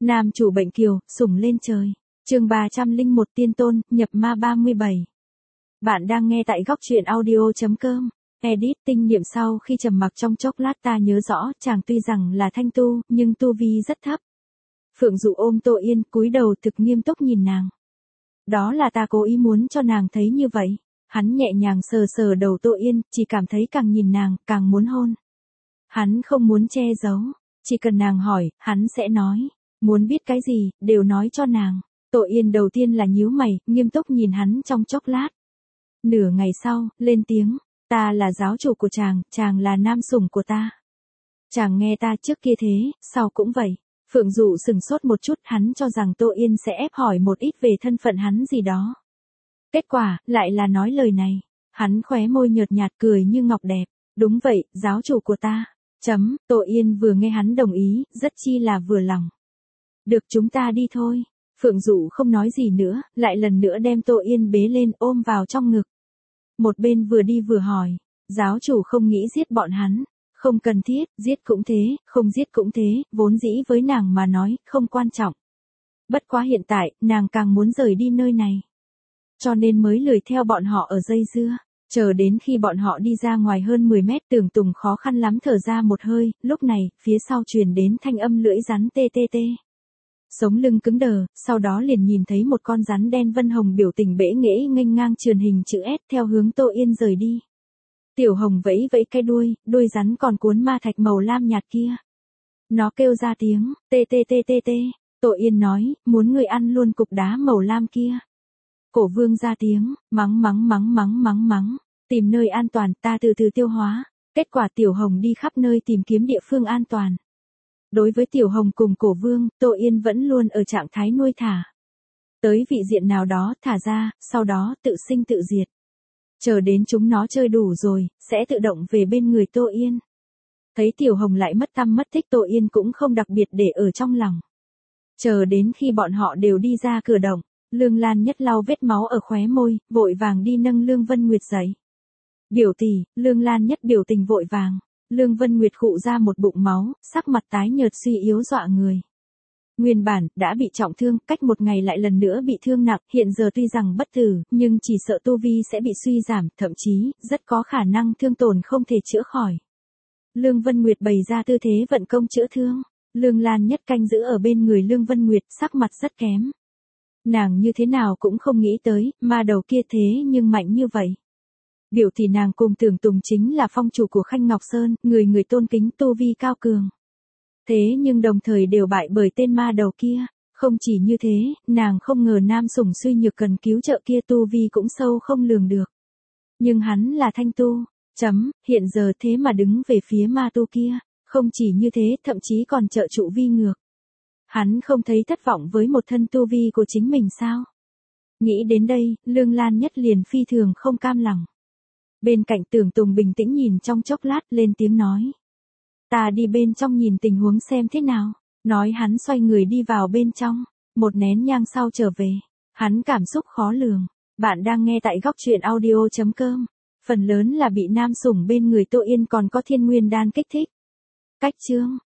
Nam chủ bệnh kiều, sủng lên trời. Chương 301 tiên tôn, nhập ma 37. Bạn đang nghe tại góc truyện audio.com. Edit tinh niệm sau khi trầm mặc trong chốc lát ta nhớ rõ, chàng tuy rằng là thanh tu, nhưng tu vi rất thấp. Phượng Dụ ôm Tô Yên, cúi đầu thực nghiêm túc nhìn nàng. Đó là ta cố ý muốn cho nàng thấy như vậy. Hắn nhẹ nhàng sờ sờ đầu Tô Yên, chỉ cảm thấy càng nhìn nàng, càng muốn hôn. Hắn không muốn che giấu, chỉ cần nàng hỏi, hắn sẽ nói. Muốn biết cái gì, đều nói cho nàng. Tô Yên đầu tiên là nhíu mày, nghiêm túc nhìn hắn trong chốc lát. Nửa ngày sau, lên tiếng, ta là giáo chủ của chàng là nam sủng của ta. Chàng nghe ta trước kia thế, sau cũng vậy. Phượng Dụ sừng sốt một chút, hắn cho rằng Tô Yên sẽ ép hỏi một ít về thân phận hắn gì đó. Kết quả, lại là nói lời này. Hắn khóe môi nhợt nhạt cười như ngọc đẹp. Đúng vậy, giáo chủ của ta. Tô Yên vừa nghe hắn đồng ý, rất chi là vừa lòng. Được, chúng ta đi thôi. Phượng Dụ không nói gì nữa, lại lần nữa đem Tô Yên bế lên ôm vào trong ngực. Một bên vừa đi vừa hỏi, giáo chủ không nghĩ giết bọn hắn. Không cần thiết, giết cũng thế, không giết cũng thế, vốn dĩ với nàng mà nói, không quan trọng. Bất quá hiện tại, nàng càng muốn rời đi nơi này. Cho nên mới lười theo bọn họ ở dây dưa. Chờ đến khi bọn họ đi ra ngoài hơn 10 mét, Tưởng Tùng khó khăn lắm thở ra một hơi, lúc này, phía sau truyền đến thanh âm lưỡi rắn tê tê tê. Sống lưng cứng đờ, sau đó liền nhìn thấy một con rắn đen vân hồng biểu tình bẽ nghễ nghênh ngang trườn hình chữ S theo hướng Tô Yên rời đi. Tiểu hồng vẫy vẫy cái đuôi rắn còn cuốn ma thạch màu lam nhạt kia. Nó kêu ra tiếng, tê tê tê tê tê. Tô Yên nói, muốn người ăn luôn cục đá màu lam kia. Cổ vương ra tiếng, mắng. Tìm nơi an toàn, ta từ từ tiêu hóa. Kết quả tiểu hồng đi khắp nơi tìm kiếm địa phương an toàn. Đối với tiểu hồng cùng cổ vương, Tô Yên vẫn luôn ở trạng thái nuôi thả. Tới vị diện nào đó, thả ra, sau đó tự sinh tự diệt. Chờ đến chúng nó chơi đủ rồi, sẽ tự động về bên người Tô Yên. Thấy tiểu hồng lại mất tâm mất tích, Tô Yên cũng không đặc biệt để ở trong lòng. Chờ đến khi bọn họ đều đi ra cửa động, Lương Lan Nhất lau vết máu ở khóe môi, vội vàng đi nâng Lương Vân Nguyệt dậy. Biểu tỷ, Lương Lan Nhất biểu tình vội vàng. Lương Vân Nguyệt khụ ra một bụng máu, sắc mặt tái nhợt suy yếu dọa người. Nguyên bản, đã bị trọng thương, cách một ngày lại lần nữa bị thương nặng, hiện giờ tuy rằng bất tử, nhưng chỉ sợ tu vi sẽ bị suy giảm, thậm chí, rất có khả năng thương tổn không thể chữa khỏi. Lương Vân Nguyệt bày ra tư thế vận công chữa thương. Lương Lan Nhất canh giữ ở bên người Lương Vân Nguyệt, sắc mặt rất kém. Nàng như thế nào cũng không nghĩ tới, ma đầu kia thế nhưng mạnh như vậy. Biểu tỷ nàng cùng Tưởng Tùng chính là phong chủ của Khanh Ngọc Sơn, người tôn kính tu vi cao cường. Thế nhưng đồng thời đều bại bởi tên ma đầu kia. Không chỉ như thế, nàng không ngờ nam sủng suy nhược cần cứu trợ kia tu vi cũng sâu không lường được. Nhưng hắn là thanh tu. Hiện giờ thế mà đứng về phía ma tu kia. Không chỉ như thế, thậm chí còn trợ trụ vi ngược. Hắn không thấy thất vọng với một thân tu vi của chính mình sao? Nghĩ đến đây, Lương Lan Nhất liền phi thường không cam lòng. Bên cạnh Tưởng Tùng bình tĩnh nhìn trong chốc lát, lên tiếng nói. Ta đi bên trong nhìn tình huống xem thế nào. Nói hắn xoay người đi vào bên trong. Một nén nhang sau trở về. Hắn cảm xúc khó lường. Bạn đang nghe tại góc truyện audio.com. Phần lớn là bị nam sủng bên người Tô Yên còn có thiên nguyên đan kích thích. Cách chương.